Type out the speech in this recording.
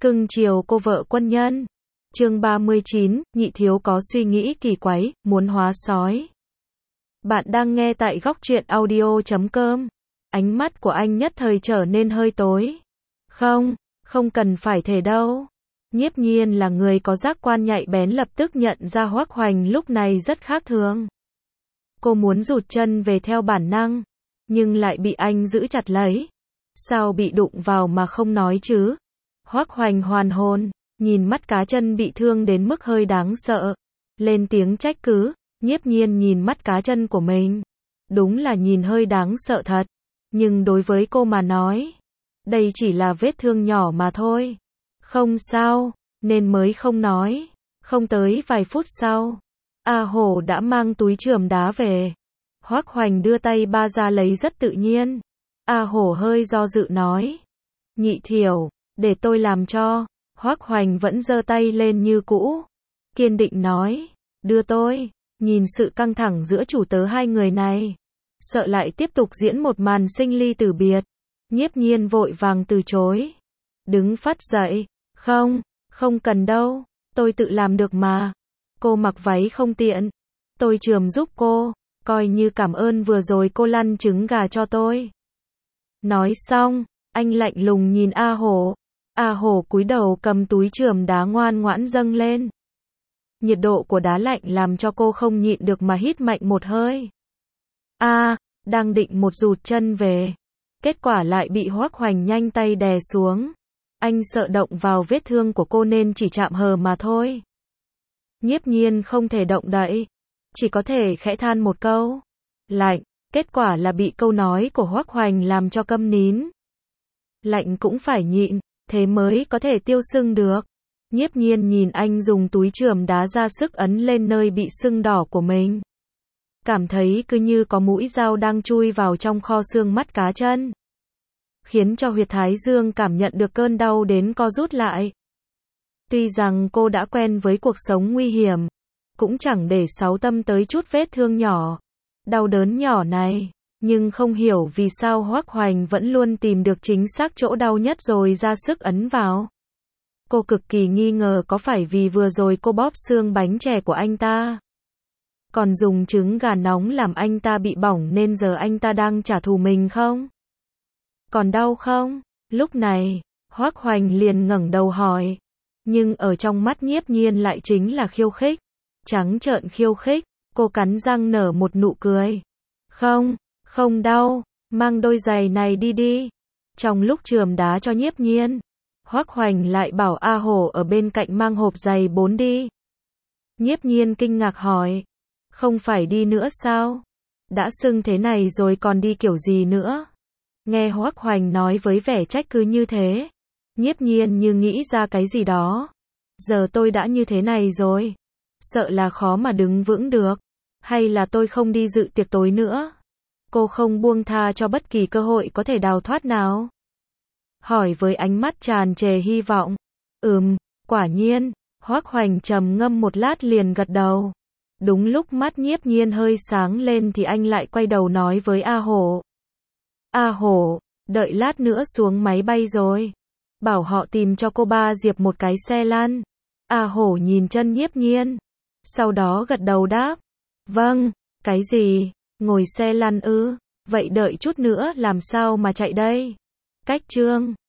Cưng chiều cô vợ quân nhân. Chương 39, nhị thiếu có suy nghĩ kỳ quái, muốn hóa sói. Bạn đang nghe tại góc truyện audio.com. Ánh mắt của anh nhất thời trở nên hơi tối. Không cần phải thế đâu. Nhiếp Nhiên là người có giác quan nhạy bén, lập tức nhận ra Hoắc Hoành lúc này rất khác thường. Cô muốn rụt chân về theo bản năng, nhưng lại bị anh giữ chặt lấy. Sao bị đụng vào mà không nói chứ? Hoắc Hoành hoàn hồn, nhìn mắt cá chân bị thương đến mức hơi đáng sợ, lên tiếng trách cứ. Nhiếp Nhiên nhìn mắt cá chân của mình, đúng là nhìn hơi đáng sợ thật, nhưng đối với cô mà nói, đây chỉ là vết thương nhỏ mà thôi. Không sao, nên mới không nói. Không tới vài phút sau, A Hổ đã mang túi chườm đá về. Hoắc Hoành đưa tay ba ra lấy rất tự nhiên. A Hổ hơi do dự nói, nhị thiểu, để tôi làm cho. Hoắc Hoành vẫn giơ tay lên như cũ, kiên định nói, đưa tôi. Nhìn sự căng thẳng giữa chủ tớ hai người này, sợ lại tiếp tục diễn một màn sinh ly tử biệt, Nhiếp Nhiên vội vàng từ chối. Đứng phắt dậy, không cần đâu, tôi tự làm được mà. Cô mặc váy không tiện, tôi chườm giúp cô, coi như cảm ơn vừa rồi cô lăn trứng gà cho tôi. Nói xong, anh lạnh lùng nhìn A Hổ. A Hổ cúi đầu cầm túi chườm đá ngoan ngoãn dâng lên. Nhiệt độ của đá lạnh làm cho cô không nhịn được mà hít mạnh một hơi. Đang định một rụt chân về, kết quả lại bị Hoắc Hoành nhanh tay đè xuống. Anh sợ động vào vết thương của cô nên chỉ chạm hờ mà thôi. Nhiếp Nhiên không thể động đậy, chỉ có thể khẽ than một câu lạnh. Kết quả là bị câu nói của Hoắc Hoành làm cho câm nín. Lạnh cũng phải nhịn, thế mới có thể tiêu sưng được. Nhiếp Nhiên nhìn anh dùng túi chườm đá ra sức ấn lên nơi bị sưng đỏ của mình, cảm thấy cứ như có mũi dao đang chui vào trong kho xương mắt cá chân, khiến cho huyệt thái dương cảm nhận được cơn đau đến co rút lại. Tuy rằng cô đã quen với cuộc sống nguy hiểm, cũng chẳng để sáu tâm tới chút vết thương nhỏ, đau đớn nhỏ này, nhưng không hiểu vì sao Hoắc Hoành vẫn luôn tìm được chính xác chỗ đau nhất rồi ra sức ấn vào. Cô cực kỳ nghi ngờ có phải vì vừa rồi cô bóp xương bánh chè của anh ta, còn dùng trứng gà nóng làm anh ta bị bỏng nên giờ anh ta đang trả thù mình không? Còn đau không? Lúc này, Hoắc Hoành liền ngẩng đầu hỏi, nhưng ở trong mắt Nhiếp Nhiên lại chính là khiêu khích, trắng trợn khiêu khích. Cô cắn răng nở một nụ cười. Không đau, mang đôi giày này đi đi. Trong lúc chườm đá cho Nhiếp Nhiên, Hoắc Hoành lại bảo A Hổ ở bên cạnh mang hộp giày 4 đi. Nhiếp Nhiên kinh ngạc hỏi, không phải đi nữa sao? Đã sưng thế này rồi còn đi kiểu gì nữa? Nghe Hoắc Hoành nói với vẻ trách cứ như thế, Nhiếp Nhiên như nghĩ ra cái gì đó. Giờ tôi đã như thế này rồi, sợ là khó mà đứng vững được. Hay là tôi không đi dự tiệc tối nữa? Cô không buông tha cho bất kỳ cơ hội có thể đào thoát nào? Hỏi với ánh mắt tràn trề hy vọng. Quả nhiên. Hoắc Hoành trầm ngâm một lát liền gật đầu. Đúng lúc mắt Nhiếp Nhiên hơi sáng lên thì anh lại quay đầu nói với A Hổ. A Hổ, đợi lát nữa xuống máy bay rồi, bảo họ tìm cho cô ba Diệp một cái xe lăn. A Hổ nhìn chân Nhiếp Nhiên, sau đó gật đầu đáp. Vâng, cái gì? Ngồi xe lăn ư? Vậy đợi chút nữa làm sao mà chạy đây? Cách Trương